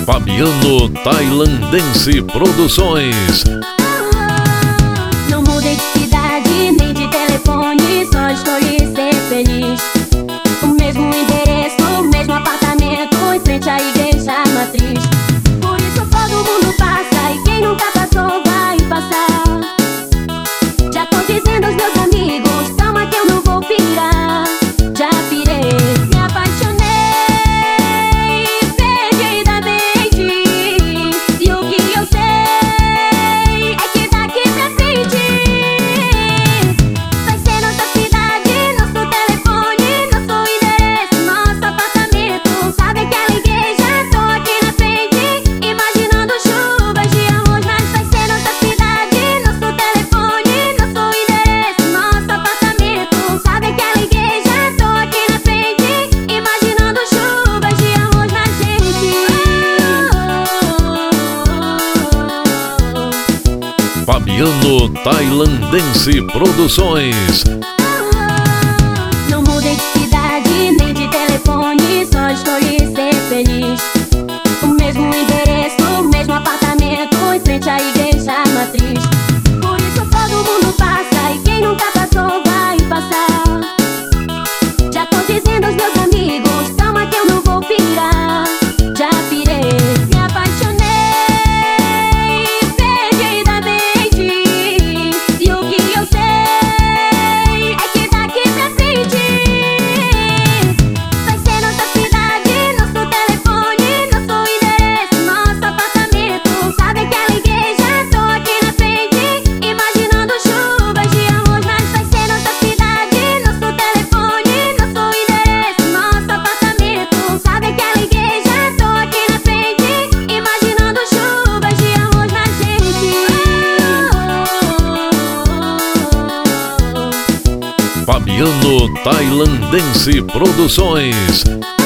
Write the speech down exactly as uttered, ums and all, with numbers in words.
Fabiano Tailandense Produções. Não mudei de cidade nem de telefone, só escolhi ser feliz. O mesmo endereço, o mesmo apartamento, em frente à igreja matriz. Por isso todo mundo passa e quem nunca passou vai passar. Já tô dizendo aos meus amigos, calma que eu não vou pirar. Já pirei, me apaixonei perdidamente. E o que eu sei é que daqui pra frente vai ser nossa cidade, nosso telefone, nosso endereço, nosso apartamento. Sabe aquela igreja? Tô aqui na frente, imaginando chuvas de amor. Mas vai ser nossa cidade, nosso telefone, nosso endereço, nosso apartamento. Sabe aquela igreja? Tô aqui na frente, imaginando chuvas de amor na gente. Fabiano Tailandense Produções. Não mudei de cidade nem de telefone, só escolhi ser feliz. O mesmo endereço, o mesmo apartamento, em frente à igreja matriz. Por isso todo mundo passa e quem nunca passou vai passar. Já tô dizendo aos meus amigos, calma que eu não vou pirar. Já pirei, me apaixonei perdidamente. E o que eu sei é que daqui pra frente vai ser nossa cidade, nosso telefone, nosso endereço, nosso apartamento. Sabe aquela igreja? Tô aqui na frente, imaginando chuvas de amor. Mas vai ser nossa cidade, nosso telefone, nosso endereço, nosso apartamento. Sabe aquela igreja? Tô aqui na frente, imaginando chuvas de amor na gente. Fabiano Tailandense Produções.